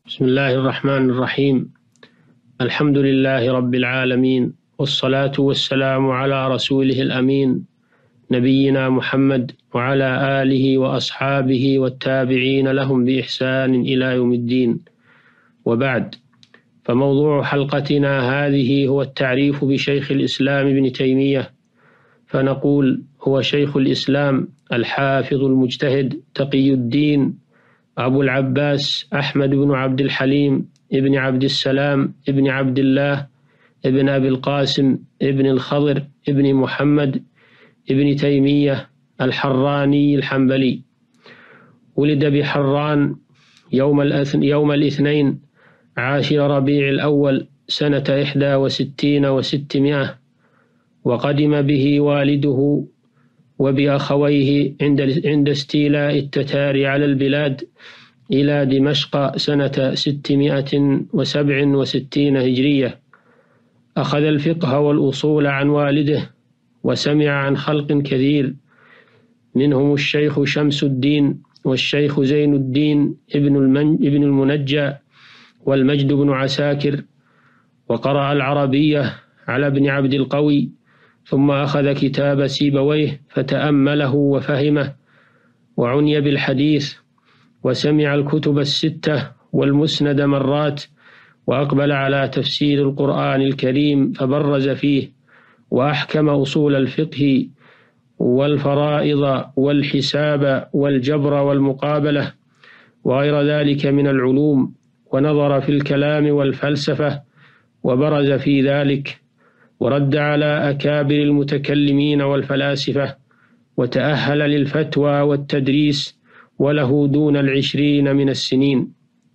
بسم الله الرحمن الرحيم. الحمد لله رب العالمين، والصلاة والسلام على رسوله الأمين نبينا محمد وعلى آله وأصحابه والتابعين لهم بإحسان إلى يوم الدين، وبعد. فموضوع حلقتنا هذه هو التعريف بشيخ الإسلام ابن تيمية. فنقول: هو شيخ الإسلام الحافظ المجتهد تقي الدين أبو العباس أحمد بن عبد الحليم ابن عبد السلام ابن عبد الله ابن أبي القاسم ابن الخضر ابن محمد ابن تيمية الحراني الحنبلي. ولد بحران يوم الاثنين 10 ربيع الأول سنة 61 و600، وقدم به والده وبأخويه عند استيلاء التتار على البلاد إلى دمشق سنة 667 هجرية. أخذ الفقه والأصول عن والده، وسمع عن خلق كثير، منهم الشيخ شمس الدين، والشيخ زين الدين ابن المنجى، والمجد بن عساكر. وقرأ العربية على ابن عبد القوي، ثم أخذ كتاب سيبويه فتأمله وفهمه، وعني بالحديث، وسمع الكتب الستة والمسند مرات، وأقبل على تفسير القرآن الكريم فبرز فيه، وأحكم أصول الفقه والفرائض والحساب والجبر والمقابلة وغير ذلك من العلوم، ونظر في الكلام والفلسفة وبرز في ذلك، ورد على أكابر المتكلمين والفلاسفة، وتأهل للفتوى والتدريس وله دون 20 من السنين.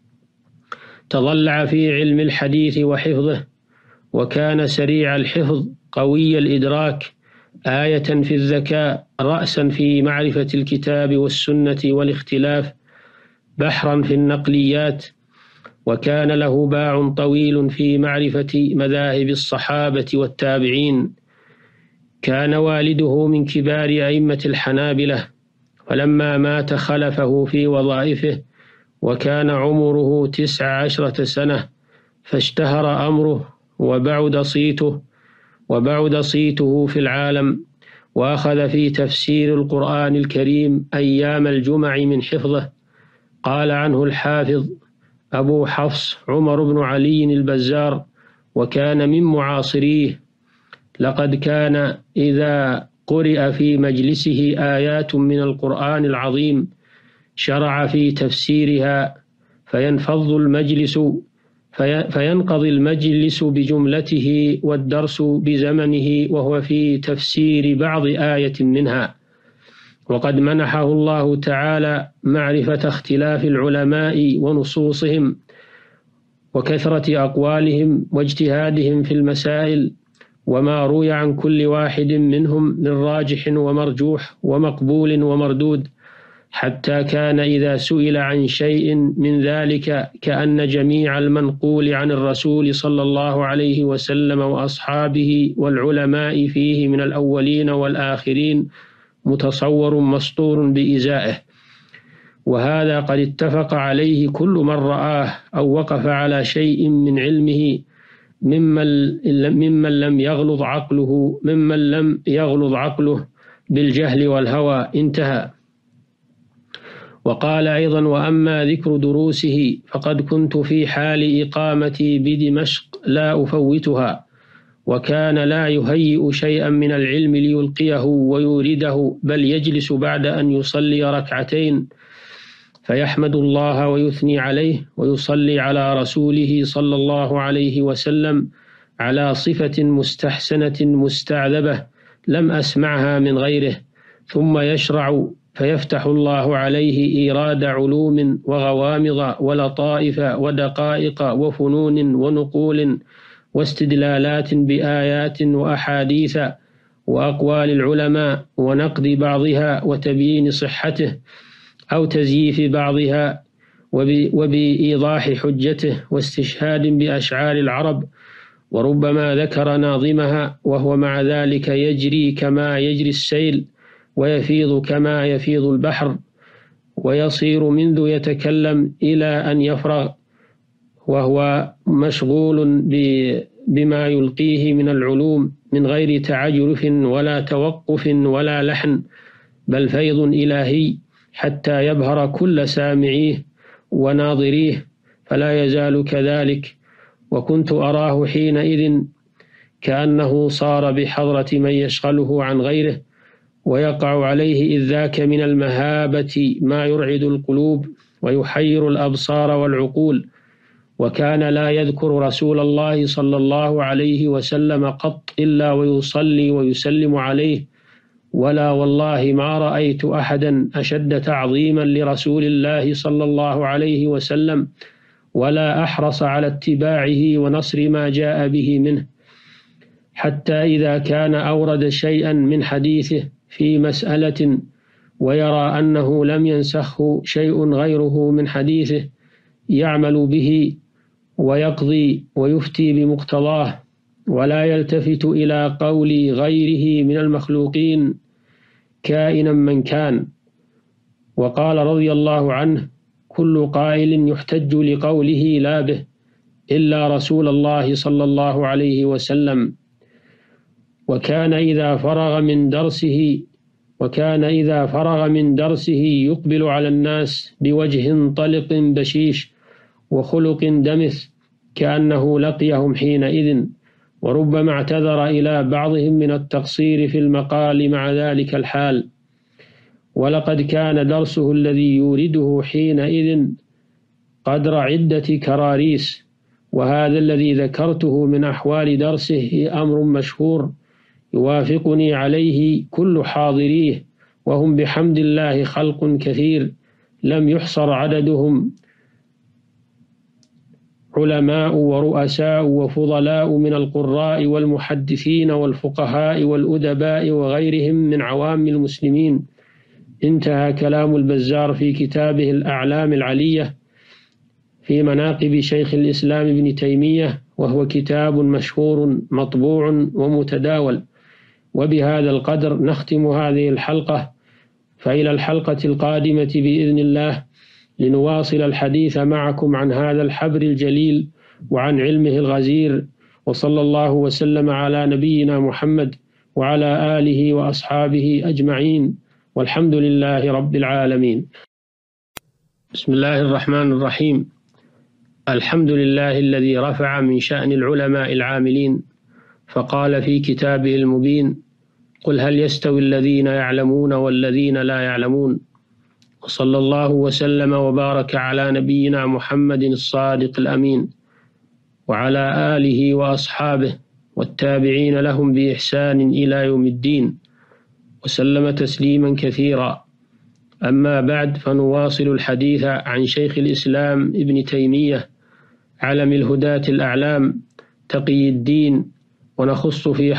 تضلع في علم الحديث وحفظه، وكان سريع الحفظ قوي الإدراك، آية في الذكاء، رأسا في معرفة الكتاب والسنة والاختلاف، بحرا في النقليات. وكان له باع طويل في معرفة مذاهب الصحابة والتابعين. كان والده من كبار أئمة الحنابلة، فلما مات خلفه في وظائفه، وكان عمره 19 سنة، فاشتهر أمره وبعد صيته في العالم، وأخذ في تفسير القرآن الكريم أيام الجمع من حفظه. قال عنه الحافظ أبو حفص عمر بن علي البزار، وكان من معاصريه: لقد كان إذا قرئ في مجلسه آيات من القرآن العظيم شرع في تفسيرها، فينقضي المجلس بجملته والدرس بزمنه وهو في تفسير بعض آية منها. وقد منحه الله تعالى معرفة اختلاف العلماء ونصوصهم، وكثرة أقوالهم واجتهادهم في المسائل، وما روي عن كل واحد منهم من راجح ومرجوح ومقبول ومردود، حتى كان إذا سئل عن شيء من ذلك كأن جميع المنقول عن الرسول صلى الله عليه وسلم وأصحابه والعلماء فيه من الأولين والآخرين متصور مسطور بإزائه. وهذا قد اتفق عليه كل من رآه أو وقف على شيء من علمه ممن لم يغلظ عقله بالجهل والهوى. انتهى. وقال أيضا: وأما ذكر دروسه فقد كنت في حال إقامتي بدمشق لا أفوتها، وكان لا يهيئ شيئا من العلم ليلقيه ويورده، بل يجلس بعد أن يصلي ركعتين فيحمد الله ويثني عليه ويصلي على رسوله صلى الله عليه وسلم على صفة مستحسنة مستعذبة لم أسمعها من غيره، ثم يشرع فيفتح الله عليه إيراد علوم وغوامض ولطائف ودقائق وفنون ونقول واستدلالات بآيات وأحاديث وأقوال العلماء، ونقد بعضها وتبيين صحته أو تزييف بعضها، وبإيضاح حجته واستشهاد بأشعار العرب، وربما ذكر ناظمها، وهو مع ذلك يجري كما يجري السيل، ويفيض كما يفيض البحر، ويصير منذ يتكلم إلى أن يفرغ، وهو مشغول بما يلقيه من العلوم من غير تعجرف ولا توقف ولا لحن، بل فيض إلهي حتى يبهر كل سامعيه وناظريه، فلا يزال كذلك. وكنت أراه حينئذ كأنه صار بحضرة من يشغله عن غيره، ويقع عليه إذ ذاك من المهابة ما يرعد القلوب ويحير الأبصار والعقول. وكان لا يذكر رسول الله صلى الله عليه وسلم قط إلا ويصلي ويسلم عليه، ولا والله ما رأيت أحدا أشد تعظيما لرسول الله صلى الله عليه وسلم ولا أحرص على اتباعه ونصر ما جاء به منه، حتى إذا كان أورد شيئا من حديثه في مسألة ويرى أنه لم ينسخه شيء غيره من حديثه يعمل به ويقضي ويفتي بمقتضاه، ولا يلتفت إلى قول غيره من المخلوقين كائنا من كان. وقال رضي الله عنه: كل قائل يحتج لقوله لا به إلا رسول الله صلى الله عليه وسلم. وكان إذا فرغ من درسه يقبل على الناس بوجه طلق بشيش وخلق دمث كأنه لقيهم حينئذ، وربما اعتذر إلى بعضهم من التقصير في المقال مع ذلك الحال. ولقد كان درسه الذي يورده حينئذ قدر عدة كراريس، وهذا الذي ذكرته من أحوال درسه أمر مشهور يوافقني عليه كل حاضريه، وهم بحمد الله خلق كثير لم يحصر عددهم، علماء ورؤساء وفضلاء من القراء والمحدثين والفقهاء والأدباء وغيرهم من عوام المسلمين. انتهى كلام البزار في كتابه الأعلام العلية في مناقب شيخ الإسلام ابن تيمية، وهو كتاب مشهور مطبوع ومتداول. وبهذا القدر نختم هذه الحلقة، فإلى الحلقة القادمة بإذن الله لنواصل الحديث معكم عن هذا الحبر الجليل وعن علمه الغزير. وصلى الله وسلم على نبينا محمد وعلى آله وأصحابه أجمعين، والحمد لله رب العالمين. بسم الله الرحمن الرحيم. الحمد لله الذي رفع من شأن العلماء العاملين، فقال في كتابه المبين: قل هل يستوي الذين يعلمون والذين لا يعلمون. وصلى الله وسلم وبارك على نبينا محمد الصادق الأمين وعلى آله وأصحابه والتابعين لهم بإحسان إلى يوم الدين، وسلم تسليما كثيرا. أما بعد، فنواصل الحديث عن شيخ الإسلام ابن تيمية علم الهداة الأعلام تقي الدين، ونخص في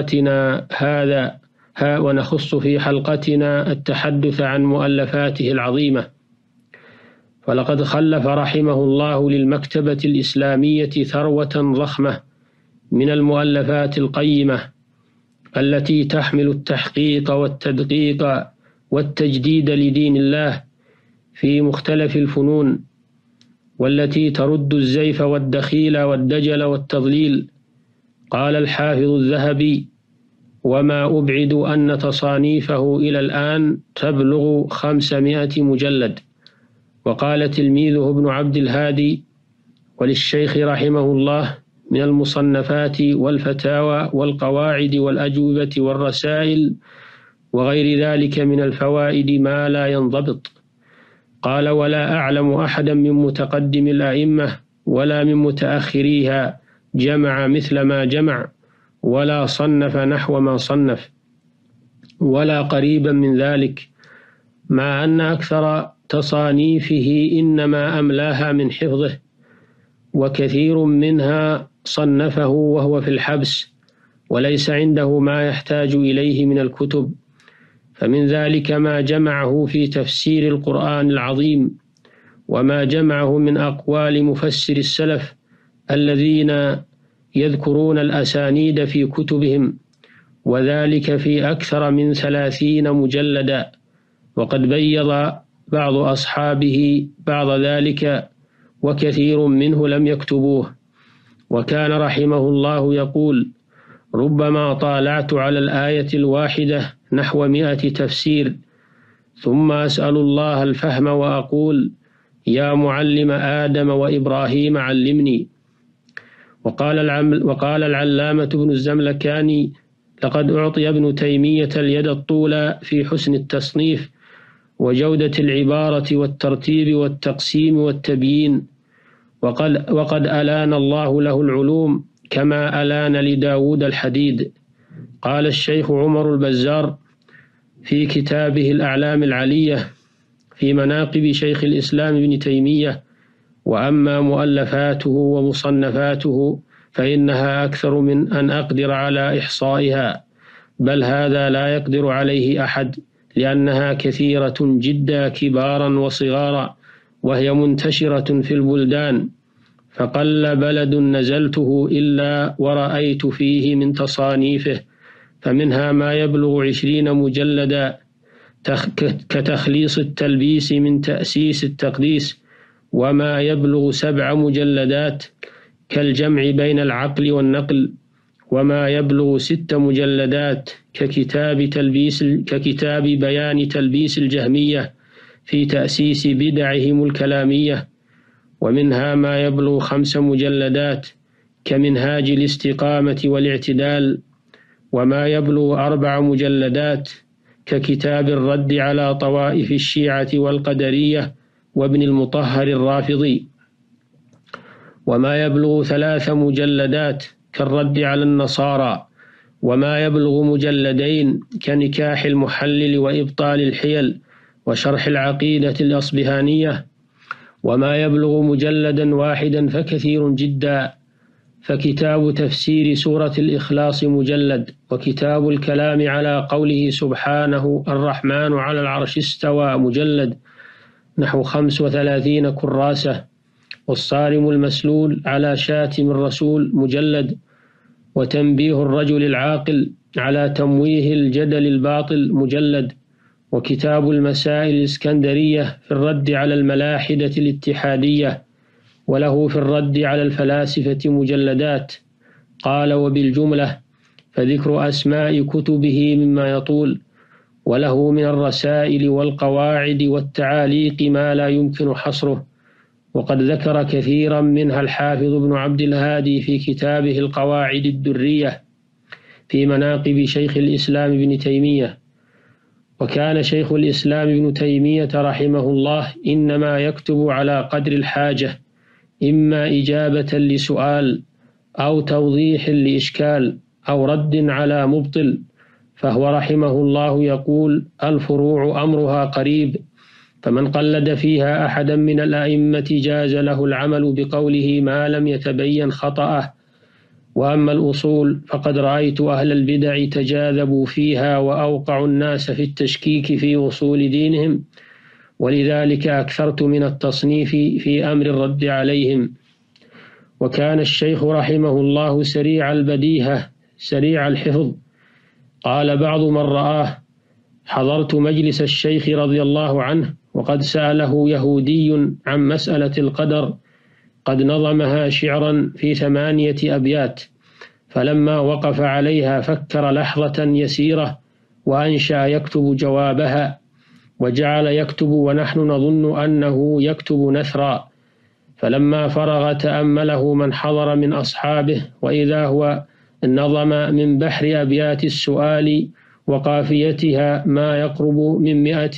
حلقتنا التحدث عن مؤلفاته العظيمة. فلقد خلف رحمه الله للمكتبة الإسلامية ثروة ضخمة من المؤلفات القيمة التي تحمل التحقيق والتدقيق والتجديد لدين الله في مختلف الفنون، والتي ترد الزيف والدخيل والدجل والتضليل. قال الحافظ الذهبي: وما أبعد أن تصانيفه إلى الآن تبلغ 500 مجلد. وقال تلميذه ابن عبد الهادي: وللشيخ رحمه الله من المصنفات والفتاوى والقواعد والأجوبة والرسائل وغير ذلك من الفوائد ما لا ينضبط. قال: ولا أعلم أحدا من متقدم الأئمة ولا من متأخريها جمع مثل ما جمع، ولا صنف نحو ما صنف، ولا قريبا من ذلك، مع أن أكثر تصانيفه إنما أملاها من حفظه، وكثير منها صنفه وهو في الحبس وليس عنده ما يحتاج إليه من الكتب. فمن ذلك ما جمعه في تفسير القرآن العظيم، وما جمعه من أقوال مفسر السلف الذين يذكرون الأسانيد في كتبهم، وذلك في أكثر من 30 مجلدا. وقد بيض بعض أصحابه بعض ذلك وكثير منه لم يكتبوه. وكان رحمه الله يقول: ربما طالعت على الآية الواحدة نحو 100 تفسير، ثم أسأل الله الفهم وأقول: يا معلم آدم وإبراهيم علمني. وقال العلامة ابن الزملكاني: لقد أعطي ابن تيمية اليد الطولى في حسن التصنيف وجودة العبارة والترتيب والتقسيم والتبيين، وقد ألان الله له العلوم كما ألان لداود الحديد. قال الشيخ عمر البزار في كتابه الأعلام العلية في مناقب شيخ الإسلام ابن تيمية: وأما مؤلفاته ومصنفاته فإنها أكثر من أن أقدر على إحصائها، بل هذا لا يقدر عليه أحد، لأنها كثيرة جدا كبارا وصغارا، وهي منتشرة في البلدان، فقل بلد نزلته إلا ورأيت فيه من تصانيفه، فمنها ما يبلغ 20 مجلدا كتخليص التلبيس من تأسيس التقديس، وما يبلغ 7 مجلدات كالجمع بين العقل والنقل، وما يبلغ 6 مجلدات ككتاب بيان تلبيس الجهمية في تأسيس بدعهم الكلامية، ومنها ما يبلغ 5 مجلدات كمنهاج الاستقامة والاعتدال، وما يبلغ 4 مجلدات ككتاب الرد على طوائف الشيعة والقدرية وابن المطهر الرافضي، وما يبلغ 3 مجلدات كالرد على النصارى، وما يبلغ مجلدين كنكاح المحلل وإبطال الحيل وشرح العقيدة الأصبهانية، وما يبلغ مجلدا واحدا فكثير جدا، فكتاب تفسير سورة الإخلاص مجلد، وكتاب الكلام على قوله سبحانه الرحمن على العرش استوى مجلد نحو 35 كراسة، والصارم المسلول على شاتم الرسول مجلد، وتنبيه الرجل العاقل على تمويه الجدل الباطل مجلد، وكتاب المسائل الإسكندرية في الرد على الملاحدة الاتحادية، وله في الرد على الفلاسفة مجلدات. قال: وبالجملة فذكر أسماء كتبه مما يطول، وله من الرسائل والقواعد والتعاليق ما لا يمكن حصره، وقد ذكر كثيرا منها الحافظ ابن عبد الهادي في كتابه القواعد الدرية في مناقب شيخ الإسلام ابن تيمية. وكان شيخ الإسلام ابن تيمية رحمه الله إنما يكتب على قدر الحاجة، إما إجابة لسؤال أو توضيح لإشكال أو رد على مبطل، فهو رحمه الله يقول: الفروع أمرها قريب، فمن قلد فيها أحدا من الأئمة جاز له العمل بقوله ما لم يتبين خطأه. وأما الأصول فقد رأيت أهل البدع تجاذبوا فيها وأوقعوا الناس في التشكيك في أصول دينهم، ولذلك أكثرت من التصنيف في أمر الرد عليهم. وكان الشيخ رحمه الله سريع البديهة سريع الحفظ. قال بعض من رآه: حضرت مجلس الشيخ رضي الله عنه وقد سأله يهودي عن مسألة القدر، قد نظمها شعرا في 8 أبيات، فلما وقف عليها فكر لحظة يسيرة وأنشأ يكتب جوابها، وجعل يكتب ونحن نظن أنه يكتب نثرا، فلما فرغ تأمله من حضر من أصحابه، وإذا هو نظم من بحر أبيات السؤال وقافيتها ما يقرب من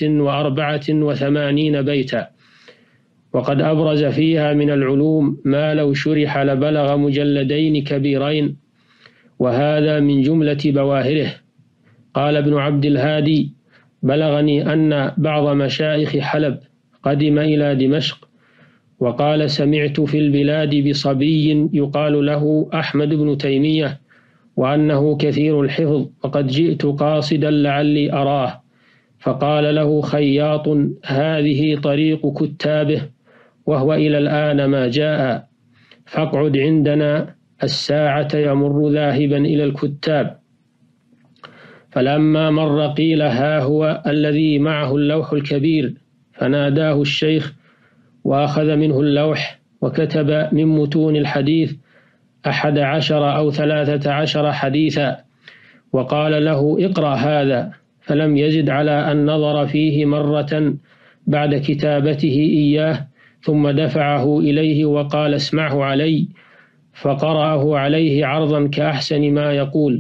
184 بيتا، وقد أبرز فيها من العلوم ما لو شرح لبلغ مجلدين كبيرين، وهذا من جملة بواهره. قال ابن عبد الهادي: بلغني أن بعض مشايخ حلب قدم إلى دمشق، وقال: سمعت في البلاد بصبي يقال له أحمد بن تيمية، وأنه كثير الحفظ، وقد جئت قاصدا لعلي أراه، فقال له خياط: هذه طريق كتابه، وهو إلى الآن ما جاء، فاقعد عندنا الساعة يمر ذاهبا إلى الكتاب. فلما مر قيل: ها هو الذي معه اللوح الكبير، فناداه الشيخ وأخذ منه اللوح وكتب من متون الحديث 11 أو 13 حديثا، وقال له اقرأ هذا، فلم يزد على أن نظر فيه مرة بعد كتابته إياه، ثم دفعه إليه وقال اسمعه علي، فقرأه عليه عرضا كأحسن ما يقول،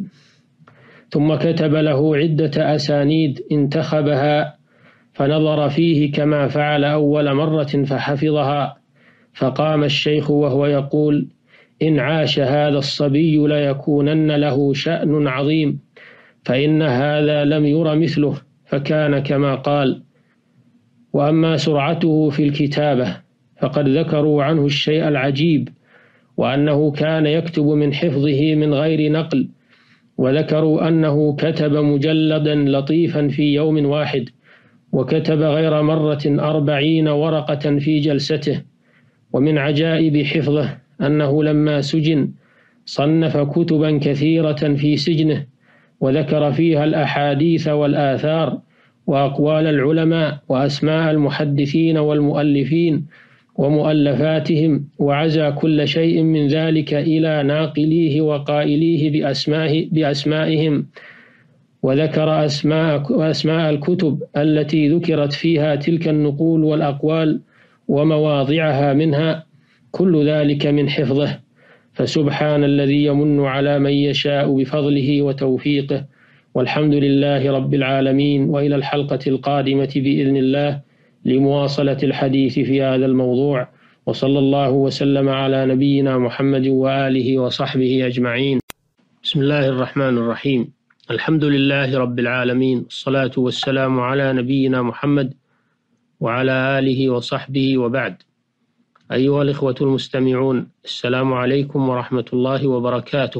ثم كتب له عدة أسانيد انتخبها فنظر فيه كما فعل أول مرة فحفظها. فقام الشيخ وهو يقول: إن عاش هذا الصبي ليكونن له شأن عظيم، فإن هذا لم ير مثله، فكان كما قال. وأما سرعته في الكتابة فقد ذكروا عنه الشيء العجيب، وأنه كان يكتب من حفظه من غير نقل، وذكروا أنه كتب مجلدا لطيفا في يوم واحد، وكتب غير مرة 40 ورقة في جلسته. ومن عجائب حفظه أنه لما سجن صنف كتبا كثيرة في سجنه، وذكر فيها الأحاديث والآثار وأقوال العلماء وأسماء المحدثين والمؤلفين ومؤلفاتهم، وعزى كل شيء من ذلك إلى ناقليه وقائليه بأسمائهم، وذكر أسماء الكتب التي ذكرت فيها تلك النقول والأقوال ومواضعها منها، كل ذلك من حفظه. فسبحان الذي يمن على من يشاء بفضله وتوفيقه، والحمد لله رب العالمين. وإلى الحلقة القادمة بإذن الله لمواصلة الحديث في هذا الموضوع، وصلى الله وسلم على نبينا محمد وآله وصحبه أجمعين. بسم الله الرحمن الرحيم. الحمد لله رب العالمين، الصلاة والسلام على نبينا محمد وعلى آله وصحبه، وبعد. أيها الإخوة المستمعون، السلام عليكم ورحمة الله وبركاته.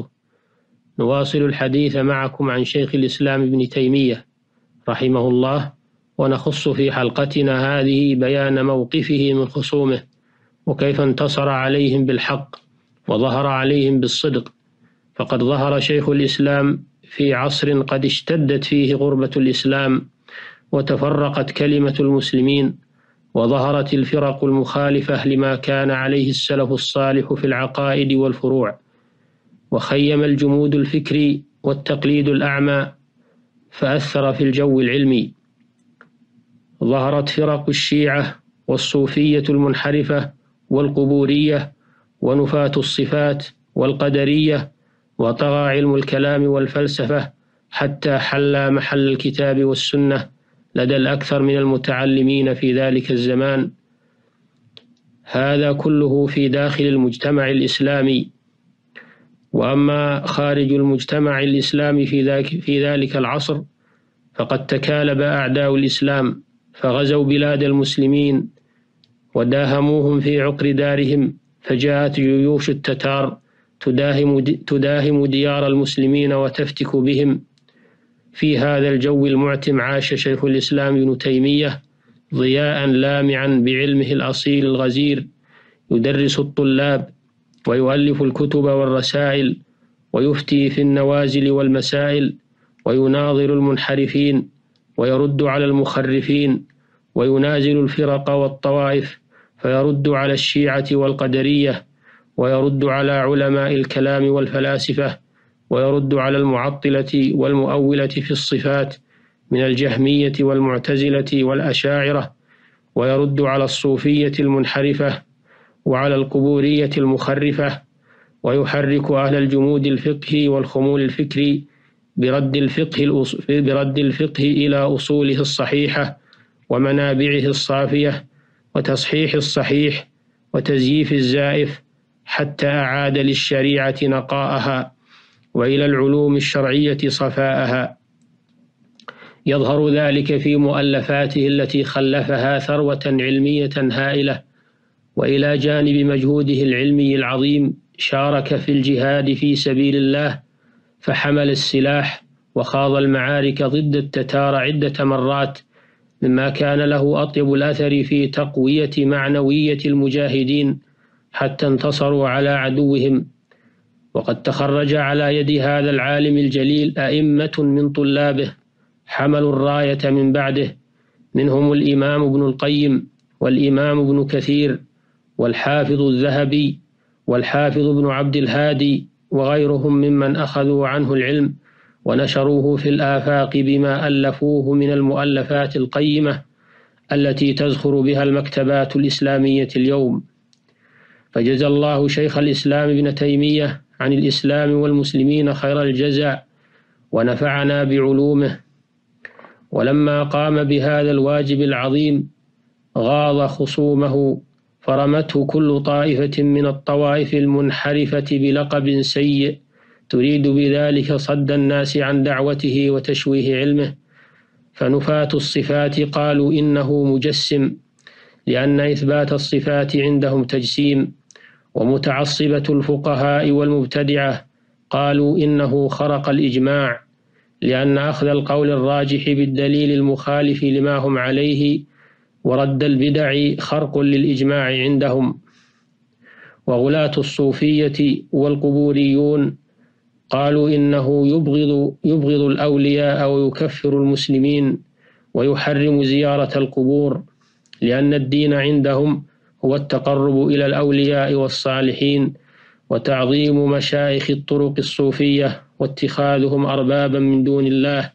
نواصل الحديث معكم عن شيخ الإسلام ابن تيمية رحمه الله، ونخص في حلقتنا هذه بيان موقفه من خصومه، وكيف انتصر عليهم بالحق وظهر عليهم بالصدق. فقد ظهر شيخ الإسلام في عصر قد اشتدت فيه غربة الإسلام، وتفرقت كلمة المسلمين، وظهرت الفرق المخالفة لما كان عليه السلف الصالح في العقائد والفروع، وخيم الجمود الفكري والتقليد الأعمى فأثر في الجو العلمي. ظهرت فرق الشيعة والصوفية المنحرفة والقبورية ونفاة الصفات والقدرية، وطغى علم الكلام والفلسفة حتى حل محل الكتاب والسنة لدى الأكثر من المتعلمين في ذلك الزمان. هذا كله في داخل المجتمع الإسلامي. وأما خارج المجتمع الإسلامي في ذلك العصر فقد تكالب أعداء الإسلام، فغزوا بلاد المسلمين وداهموهم في عقر دارهم، فجاءت جيوش التتار تداهم ديار المسلمين وتفتك بهم. في هذا الجو المعتم عاش شيخ الإسلام ابن تيمية ضياء لامعا بعلمه الأصيل الغزير، يدرس الطلاب ويؤلف الكتب والرسائل، ويفتي في النوازل والمسائل، ويناظر المنحرفين ويرد على المخرفين، وينازل الفرق والطوائف، فيرد على الشيعة والقدرية، ويرد على علماء الكلام والفلاسفة، ويرد على المعطلة والمؤولة في الصفات من الجهمية والمعتزلة والأشاعرة، ويرد على الصوفية المنحرفة وعلى القبورية المخرفة، ويحرك أهل الجمود الفقهي والخمول الفكري برد الفقه إلى أصوله الصحيحة ومنابعه الصافية، وتصحيح الصحيح وتزييف الزائف، حتى أعاد للشريعة نقاءها وإلى العلوم الشرعية صفاءها. يظهر ذلك في مؤلفاته التي خلفها ثروة علمية هائلة، وإلى جانب مجهوده العلمي العظيم شارك في الجهاد في سبيل الله، فحمل السلاح وخاض المعارك ضد التتار عدة مرات، مما كان له أطيب الأثر في تقوية معنوية المجاهدين حتى انتصروا على عدوهم. وقد تخرج على يد هذا العالم الجليل أئمة من طلابه حملوا الراية من بعده، منهم الإمام ابن القيم والإمام ابن كثير والحافظ الذهبي والحافظ ابن عبد الهادي وغيرهم ممن أخذوا عنه العلم ونشروه في الآفاق بما ألفوه من المؤلفات القيمة التي تزخر بها المكتبات الإسلامية اليوم. فجزى الله شيخ الإسلام ابن تيمية عن الإسلام والمسلمين خير الجزاء ونفعنا بعلومه. ولما قام بهذا الواجب العظيم غاض خصومه فرمته كل طائفة من الطوائف المنحرفة بلقب سيء تريد بذلك صد الناس عن دعوته وتشويه علمه. فنفاة الصفات قالوا إنه مجسم لأن إثبات الصفات عندهم تجسيم، ومتعصبة الفقهاء والمبتدعة قالوا إنه خرق الإجماع لأن أخذ القول الراجح بالدليل المخالف لما هم عليه ورد البدع خرق للإجماع عندهم. وغلاة الصوفية والقبوريون قالوا إنه يبغض الأولياء ويكفر المسلمين ويحرم زيارة القبور، لأن الدين عندهم هو التقرب إلى الأولياء والصالحين وتعظيم مشايخ الطرق الصوفية واتخاذهم أربابا من دون الله،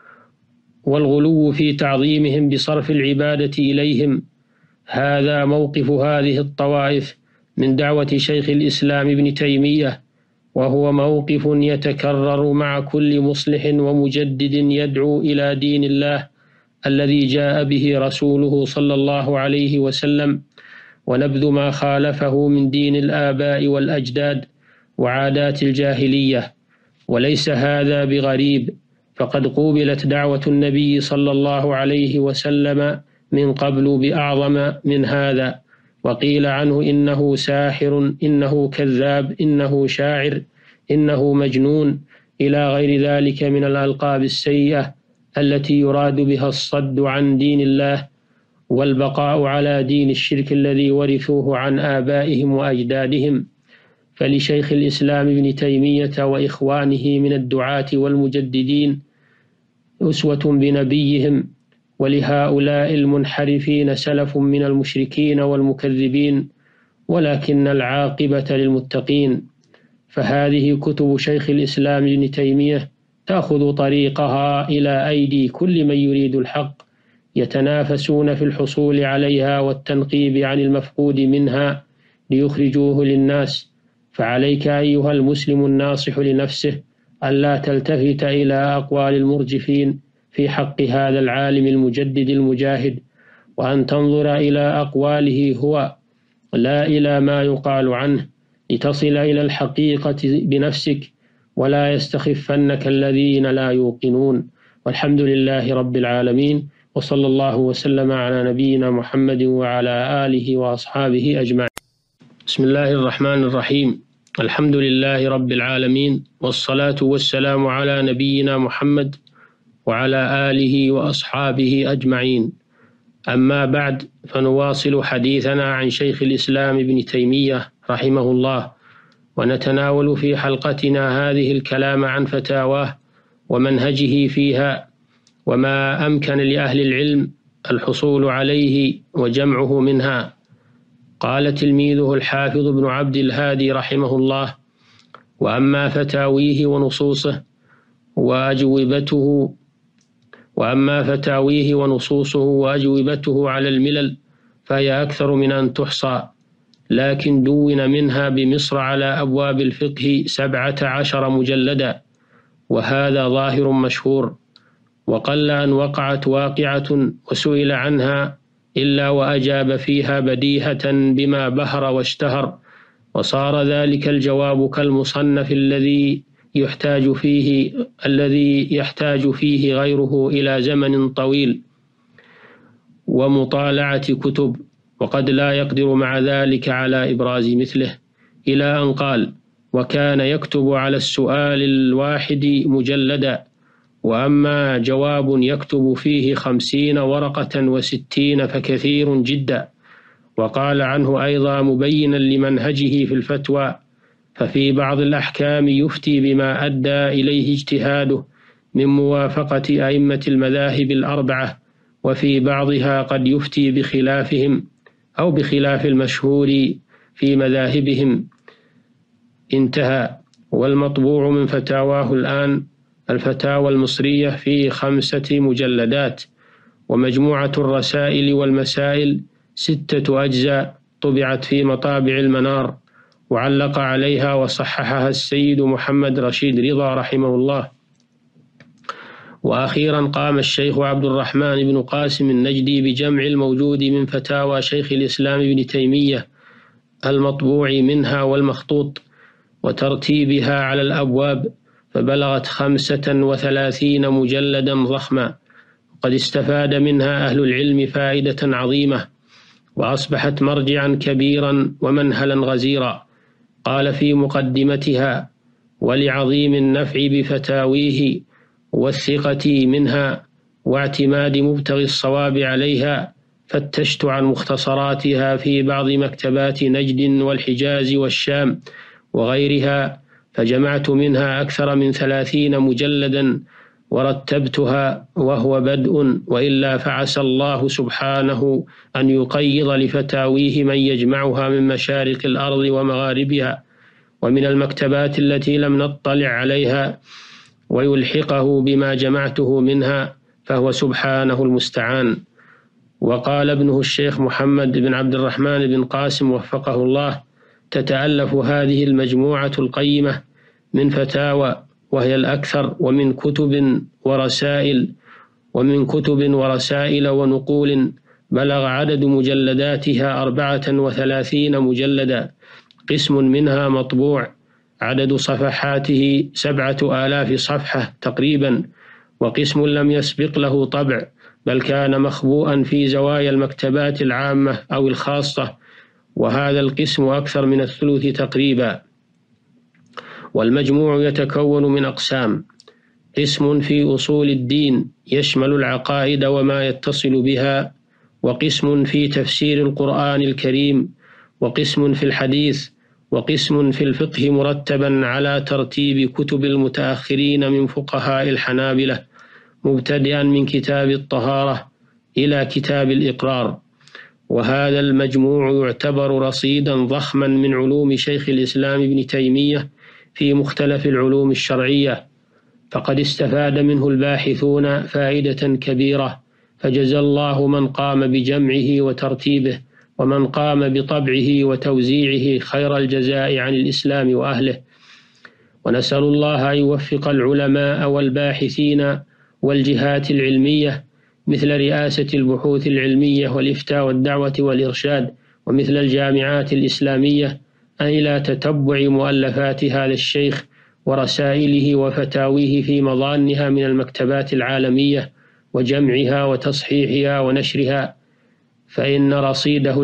والغلو في تعظيمهم بصرف العبادة إليهم. هذا موقف هذه الطوائف من دعوة شيخ الإسلام ابن تيمية، وهو موقف يتكرر مع كل مصلح ومجدد يدعو إلى دين الله الذي جاء به رسوله صلى الله عليه وسلم، ونبذ ما خالفه من دين الآباء والأجداد وعادات الجاهلية. وليس هذا بغريب، فقد قوبلت دعوة النبي صلى الله عليه وسلم من قبل بأعظم من هذا، وقيل عنه إنه ساحر، إنه كذاب، إنه شاعر، إنه مجنون، إلى غير ذلك من الألقاب السيئة التي يراد بها الصد عن دين الله والبقاء على دين الشرك الذي ورثوه عن آبائهم وأجدادهم. فلشيخ الإسلام ابن تيمية وإخوانه من الدعاة والمجددين أسوة بنبيهم، ولهؤلاء المنحرفين سلف من المشركين والمكذبين، ولكن العاقبة للمتقين. فهذه كتب شيخ الإسلام ابن تيمية تأخذ طريقها إلى أيدي كل من يريد الحق، يتنافسون في الحصول عليها والتنقيب عن المفقود منها ليخرجوه للناس. فعليك أيها المسلم الناصح لنفسه ألا تلتفت إلى أقوال المرجفين في حق هذا العالم المجدد المجاهد، وأن تنظر إلى أقواله هو لا إلى ما يقال عنه، لتصل إلى الحقيقة بنفسك، ولا يستخفنك الذين لا يوقنون. والحمد لله رب العالمين، وصلى الله وسلم على نبينا محمد وعلى آله وأصحابه أجمعين. بسم الله الرحمن الرحيم. الحمد لله رب العالمين، والصلاة والسلام على نبينا محمد وعلى آله وأصحابه أجمعين. أما بعد، فنواصل حديثنا عن شيخ الإسلام ابن تيمية رحمه الله، ونتناول في حلقتنا هذه الكلام عن فتاواه ومنهجه فيها، وما أمكن لأهل العلم الحصول عليه وجمعه منها. قال تلميذه الحافظ ابن عبد الهادي رحمه الله: وأما فتاويه ونصوصه وأجوبته على الملل فهي أكثر من أن تحصى، لكن دون منها بمصر على أبواب الفقه 17 مجلدا، وهذا ظاهر مشهور، وقل أن وقعت واقعة وسئل عنها إلا وأجاب فيها بديهة بما بهر واشتهر، وصار ذلك الجواب كالمصنف الذي يحتاج فيه غيره إلى زمن طويل ومطالعة كتب، وقد لا يقدر مع ذلك على إبراز مثله، إلى أن قال: وكان يكتب على السؤال الواحد مجلدا، وأما جواب يكتب فيه 50 ورقة و60 فكثير جدا. وقال عنه أيضا مبينا لمنهجه في الفتوى: ففي بعض الأحكام يفتي بما أدى إليه اجتهاده من موافقة أئمة المذاهب الأربعة، وفي بعضها قد يفتي بخلافهم، أو بخلاف المشهور في مذاهبهم. انتهى. والمطبوع من فتاواه الآن الفتاوى المصرية في 5 مجلدات، ومجموعة الرسائل والمسائل 6 أجزاء طبعت في مطابع المنار، وعلق عليها وصححها السيد محمد رشيد رضا رحمه الله. وأخيرا قام الشيخ عبد الرحمن بن قاسم النجدي بجمع الموجود من فتاوى شيخ الإسلام ابن تيمية المطبوع منها والمخطوط وترتيبها على الأبواب، فبلغت 35 مجلدا ضخما، وقد استفاد منها أهل العلم فائدة عظيمة، وأصبحت مرجعا كبيرا ومنهلا غزيرا. قال في مقدمتها: ولعظيم النفع بفتاويه والثقة منها واعتماد مبتغي الصواب عليها، فتشت عن مختصراتها في بعض مكتبات نجد والحجاز والشام وغيرها، فجمعت منها أكثر من 30 مجلدا ورتبتها، وهو بدء، وإلا فعسى الله سبحانه أن يقيض لفتاويه من يجمعها من مشارق الأرض ومغاربها ومن المكتبات التي لم نطلع عليها، ويلحقه بما جمعته منها، فهو سبحانه المستعان. وقال ابنه الشيخ محمد بن عبد الرحمن بن قاسم وفقه الله: تتألف هذه المجموعة القيمة من فتاوى، وهي الأكثر، ومن كتب ورسائل ونقول، بلغ عدد مجلداتها 34 مجلدا، قسم منها مطبوع عدد صفحاته 7000 صفحة تقريبا، وقسم لم يسبق له طبع، بل كان مخبوءا في زوايا المكتبات العامة أو الخاصة، وهذا القسم أكثر من الثلث تقريبا. والمجموع يتكون من أقسام: قسم في أصول الدين يشمل العقائد وما يتصل بها، وقسم في تفسير القرآن الكريم، وقسم في الحديث، وقسم في الفقه مرتبا على ترتيب كتب المتأخرين من فقهاء الحنابلة، مبتدئا من كتاب الطهارة إلى كتاب الإقرار. وهذا المجموع يعتبر رصيدا ضخما من علوم شيخ الإسلام ابن تيمية في مختلف العلوم الشرعية، فقد استفاد منه الباحثون فائدة كبيرة، فجزى الله من قام بجمعه وترتيبه، ومن قام بطبعه وتوزيعه خير الجزاء عن الإسلام وأهله. ونسأل الله أن يوفق العلماء والباحثين والجهات العلمية مثل رئاسة البحوث العلمية والإفتاء والدعوة والإرشاد، ومثل الجامعات الإسلامية، إلى تتبع مؤلفات هذا الشيخ ورسائله وفتاويه في مظانها من المكتبات العالمية، وجمعها وتصحيحها ونشرها، فإن رصيده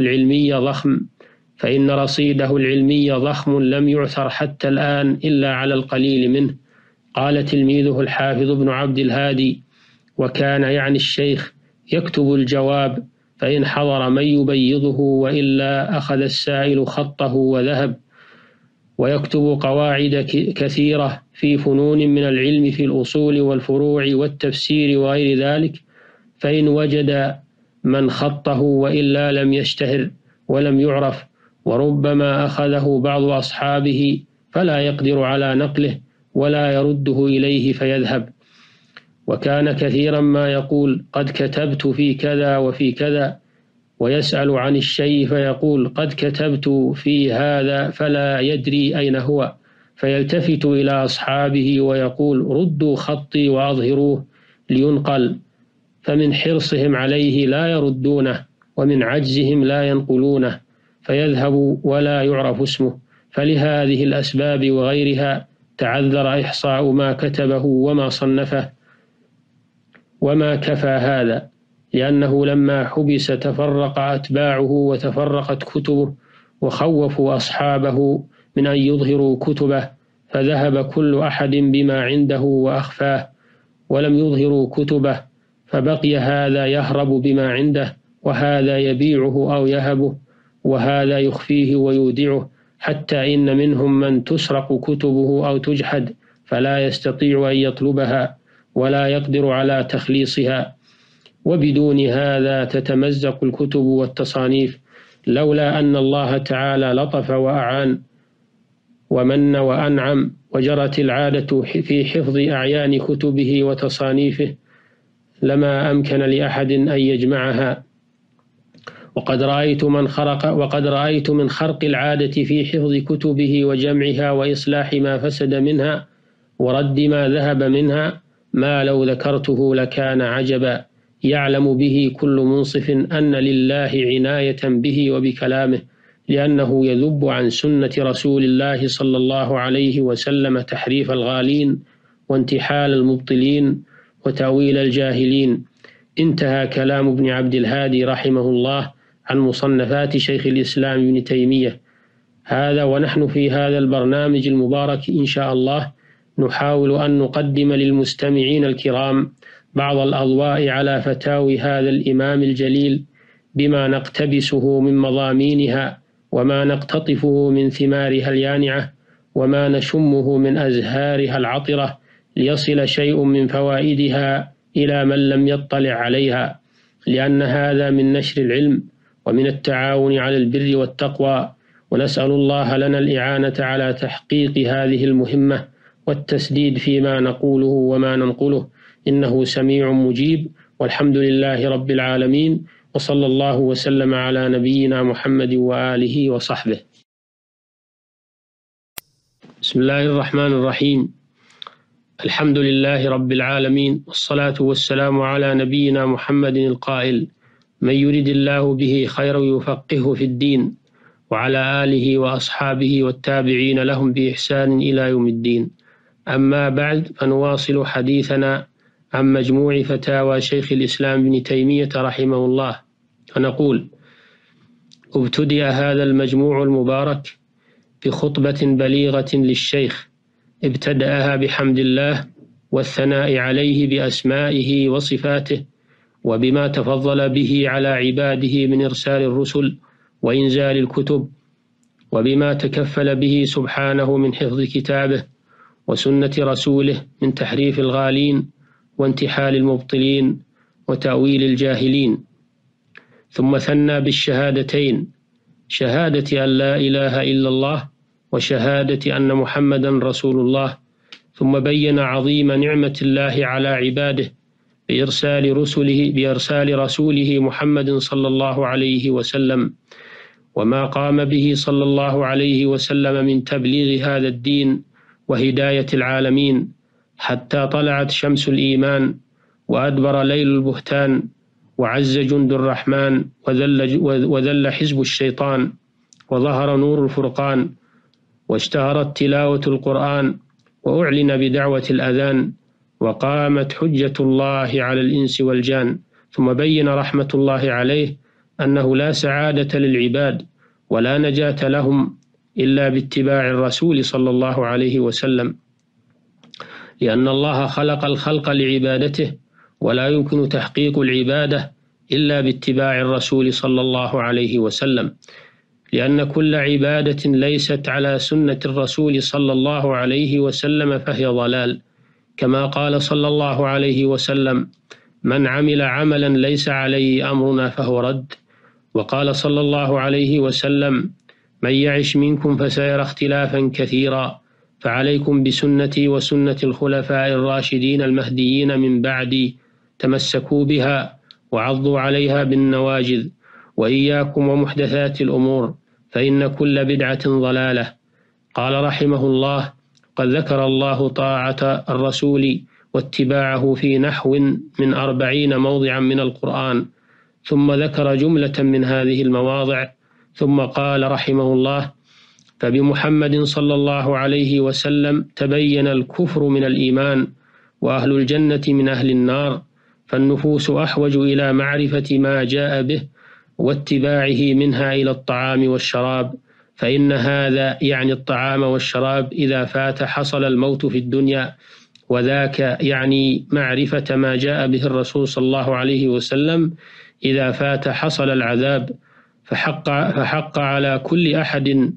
العلمي ضخم لم يعثر حتى الآن إلا على القليل منه. قال تلميذه الحافظ ابن عبد الهادي، وكان يعني الشيخ يكتب الجواب، فإن حضر من يبيضه، وإلا أخذ السائل خطه وذهب، ويكتب قواعد كثيرة في فنون من العلم في الأصول والفروع والتفسير وغير ذلك، فإن وجد من خطه وإلا لم يشتهر ولم يعرف، وربما أخذه بعض أصحابه فلا يقدر على نقله ولا يرده إليه فيذهب. وكان كثيرا ما يقول: قد كتبت في كذا وفي كذا، ويسأل عن الشيء فيقول: قد كتبت في هذا، فلا يدري أين هو، فيلتفت إلى أصحابه ويقول: ردوا خطي وأظهروه لينقل، فمن حرصهم عليه لا يردونه، ومن عجزهم لا ينقلونه، فيذهب ولا يعرف اسمه. فلهذه الأسباب وغيرها تعذر إحصاء ما كتبه وما صنفه، وما كفى هذا، لأنه لما حبس تفرق أتباعه وتفرقت كتبه، وخوفوا أصحابه من أن يظهروا كتبه، فذهب كل أحد بما عنده وأخفاه، ولم يظهروا كتبه، فبقي هذا يهرب بما عنده، وهذا يبيعه أو يهبه، وهذا يخفيه ويودعه، حتى إن منهم من تسرق كتبه أو تجحد، فلا يستطيع أن يطلبها ولا يقدر على تخليصها. وبدون هذا تتمزق الكتب والتصانيف، لولا أن الله تعالى لطف وأعان ومن وأنعم وجرت العادة في حفظ أعيان كتبه وتصانيفه لما أمكن لأحد أن يجمعها. وقد رأيت من خرق العادة في حفظ كتبه وجمعها وإصلاح ما فسد منها ورد ما ذهب منها ما لو ذكرته لكان عجبا، يعلم به كل منصف أن لله عناية به وبكلامه، لأنه يذب عن سنة رسول الله صلى الله عليه وسلم تحريف الغالين وانتحال المبطلين وتأويل الجاهلين. انتهى كلام ابن عبد الهادي رحمه الله عن مصنفات شيخ الإسلام ابن تيمية. هذا ونحن في هذا البرنامج المبارك إن شاء الله نحاول أن نقدم للمستمعين الكرام بعض الأضواء على فتاوي هذا الإمام الجليل بما نقتبسه من مضامينها وما نقتطفه من ثمارها اليانعة وما نشمه من أزهارها العطرة، ليصل شيء من فوائدها إلى من لم يطلع عليها، لأن هذا من نشر العلم ومن التعاون على البر والتقوى. ونسأل الله لنا الإعانة على تحقيق هذه المهمة والتسديد فيما نقوله وما ننقله، إنه سميع مجيب، والحمد لله رب العالمين، وصلى الله وسلم على نبينا محمد وآله وصحبه. بسم الله الرحمن الرحيم. الحمد لله رب العالمين، والصلاة والسلام على نبينا محمد القائل: من يرد الله به خيرا يفقهه في الدين، وعلى آله وأصحابه والتابعين لهم بإحسان إلى يوم الدين. أما بعد، فنواصل حديثنا عن مجموع فتاوى شيخ الإسلام ابن تيمية رحمه الله، فنقول: ابتدأ هذا المجموع المبارك بخطبة بليغة للشيخ ابتدأها بحمد الله والثناء عليه بأسمائه وصفاته وبما تفضل به على عباده من إرسال الرسل وإنزال الكتب، وبما تكفل به سبحانه من حفظ كتابه وسنة رسوله من تحريف الغالين وانتحال المبطلين وتأويل الجاهلين. ثم ثنى بالشهادتين: شهادة أن لا إله إلا الله وشهادة أن محمدا رسول الله. ثم بين عظيم نعمة الله على عباده بإرسال رسوله محمد صلى الله عليه وسلم، وما قام به صلى الله عليه وسلم من تبليغ هذا الدين وهداية العالمين، حتى طلعت شمس الإيمان وأدبر ليل البهتان وعز جند الرحمن وذل حزب الشيطان وظهر نور الفرقان واشتهرت تلاوة القرآن وأعلن بدعوة الأذان وقامت حجة الله على الإنس والجان. ثم بين رحمة الله عليه أنه لا سعادة للعباد ولا نجاة لهم إلا باتباع الرسول صلى الله عليه وسلم، لأن الله خلق الخلق لعبادته، ولا يمكن تحقيق العبادة إلا باتباع الرسول صلى الله عليه وسلم، لأن كل عبادة ليست على سنة الرسول صلى الله عليه وسلم فهي ضلال، كما قال صلى الله عليه وسلم: من عمل عملا ليس عليه أمرنا فهو رد. وقال صلى الله عليه وسلم: من يعش منكم فسيرى اختلافا كثيرا، فعليكم بسنتي وسنة الخلفاء الراشدين المهديين من بعدي، تمسكوا بها وعضوا عليها بالنواجذ، وإياكم ومحدثات الأمور، فإن كل بدعة ضلالة. قال رحمه الله: قد ذكر الله طاعة الرسول واتباعه في نحو من 40 موضعا من القرآن، ثم ذكر جملة من هذه المواضع، ثم قال رحمه الله: فبمحمد صلى الله عليه وسلم تبين الكفر من الإيمان، وأهل الجنة من أهل النار، فالنفوس أحوج إلى معرفة ما جاء به واتباعه منها إلى الطعام والشراب، فإن هذا يعني الطعام والشراب إذا فات حصل الموت في الدنيا، وذاك يعني معرفة ما جاء به الرسول صلى الله عليه وسلم إذا فات حصل العذاب. فحق على كل أحد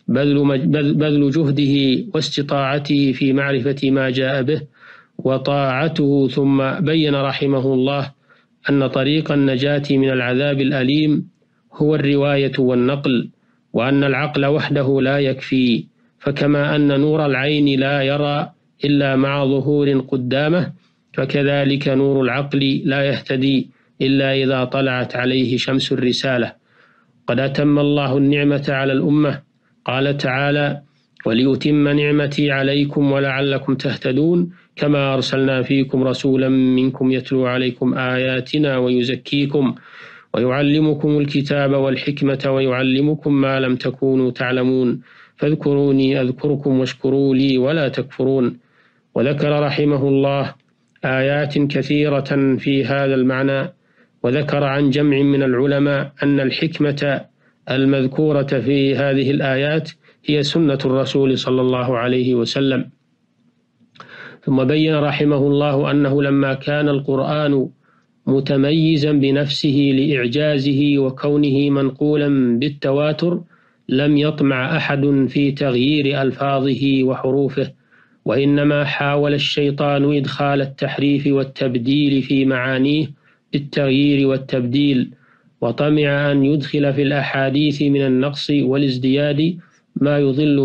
بذل جهده واستطاعته في معرفة ما جاء به وطاعته. ثم بين رحمه الله أن طريق النجاة من العذاب الأليم هو الرواية والنقل، وأن العقل وحده لا يكفي، فكما أن نور العين لا يرى إلا مع ظهور قدامه، فكذلك نور العقل لا يهتدي إلا إذا طلعت عليه شمس الرسالة. قد أتم الله النعمة على الأمة، قال تعالى: وليتم نعمتي عليكم ولعلكم تهتدون كما أرسلنا فيكم رسولا منكم يتلو عليكم آياتنا ويزكيكم ويعلمكم الكتاب والحكمة ويعلمكم ما لم تكونوا تعلمون فاذكروني أذكركم واشكروا لي ولا تكفرون. وذكر رحمه الله آيات كثيرة في هذا المعنى، وذكر عن جمع من العلماء أن الحكمة المذكورة في هذه الآيات هي سنة الرسول صلى الله عليه وسلم. ثم بين رحمه الله أنه لما كان القرآن متميزا بنفسه لإعجازه وكونه منقولا بالتواتر، لم يطمع أحد في تغيير ألفاظه وحروفه، وإنما حاول الشيطان إدخال التحريف والتبديل في معانيه بالتغيير والتبديل، وطمع أن يدخل في الأحاديث من النقص والازدياد ما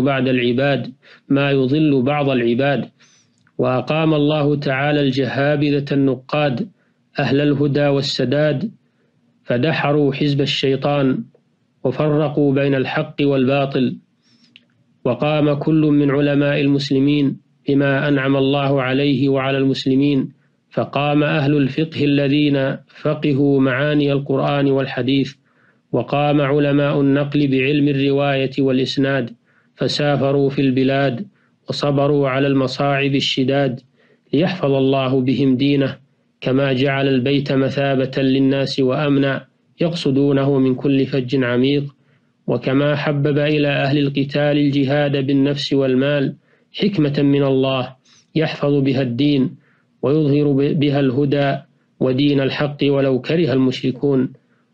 يضل بعض العباد. وأقام الله تعالى الجهابذة النقاد أهل الهدى والسداد، فدحروا حزب الشيطان وفرقوا بين الحق والباطل. وقام كل من علماء المسلمين بما أنعم الله عليه وعلى المسلمين، فقام أهل الفقه الذين فقهوا معاني القرآن والحديث، وقام علماء النقل بعلم الرواية والإسناد، فسافروا في البلاد وصبروا على المصاعب الشداد ليحفظ الله بهم دينه، كما جعل البيت مثابة للناس وأمنا يقصدونه من كل فج عميق، وكما حبب إلى أهل القتال الجهاد بالنفس والمال حكمة من الله يحفظ بها الدين ويظهر بها الهدى ودين الحق ولو كره المشركون.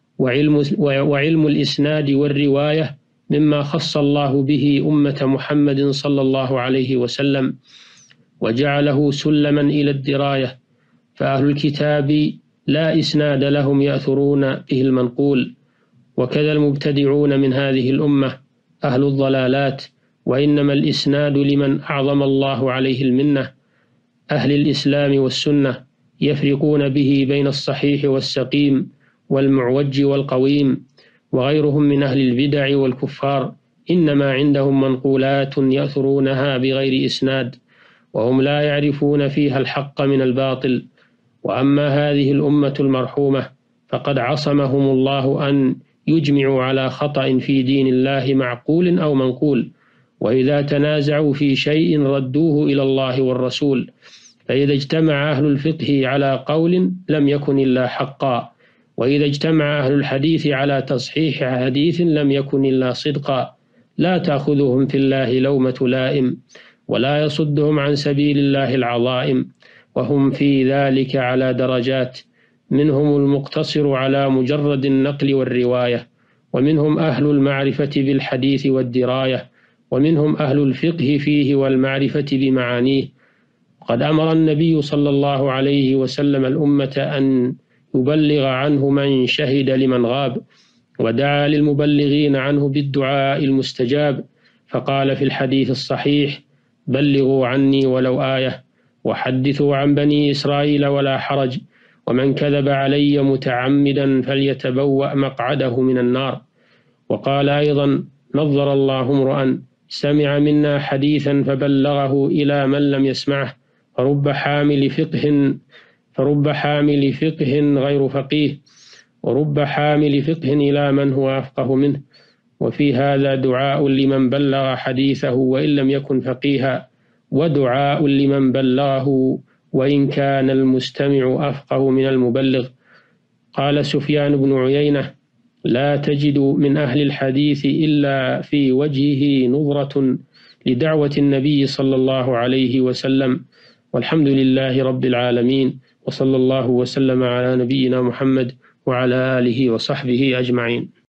وعلم الإسناد والرواية مما خص الله به أمة محمد صلى الله عليه وسلم، وجعله سلما إلى الدراية، فأهل الكتاب لا إسناد لهم يأثرون به المنقول، وكذا المبتدعون من هذه الأمة أهل الضلالات، وإنما الإسناد لمن أعظم الله عليه المنة، أهل الإسلام والسنة، يفرقون به بين الصحيح والسقيم والمعوج والقويم. وغيرهم من أهل البدع والكفار إنما عندهم منقولات يأثرونها بغير إسناد، وهم لا يعرفون فيها الحق من الباطل. وأما هذه الأمة المرحومة فقد عصمهم الله أن يجمعوا على خطأ في دين الله معقول أو منقول، وإذا تنازعوا في شيء ردوه إلى الله والرسول، فإذا اجتمع أهل الفقه على قول لم يكن إلا حقا، وإذا اجتمع أهل الحديث على تصحيح حديث لم يكن إلا صدقا. لا تأخذهم في الله لومة لائم، ولا يصدهم عن سبيل الله العظائم، وهم في ذلك على درجات، منهم المقتصر على مجرد النقل والرواية، ومنهم أهل المعرفة بالحديث والدراية، ومنهم أهل الفقه فيه والمعرفة بمعانيه. قد أمر النبي صلى الله عليه وسلم الأمة أن يبلغ عنه من شهد لمن غاب، ودعا للمبلغين عنه بالدعاء المستجاب، فقال في الحديث الصحيح: بلغوا عني ولو آية، وحدثوا عن بني إسرائيل ولا حرج، ومن كذب علي متعمدا فليتبوأ مقعده من النار. وقال أيضا: نظر الله امرؤا سمع منا حديثا فبلغه إلى من لم يسمعه، فرب حامل فقه غير فقيه، ورب حامل فقه إلى من هو أفقه منه. وفي هذا دعاء لمن بلغ حديثه وإن لم يكن فقيها، ودعاء لمن بلغه وإن كان المستمع أفقه من المبلغ. قال سفيان بن عيينة: لا تجد من أهل الحديث إلا في وجهه نظرة لدعوة النبي صلى الله عليه وسلم. والحمد لله رب العالمين، وصلى الله وسلم على نبينا محمد وعلى آله وصحبه أجمعين.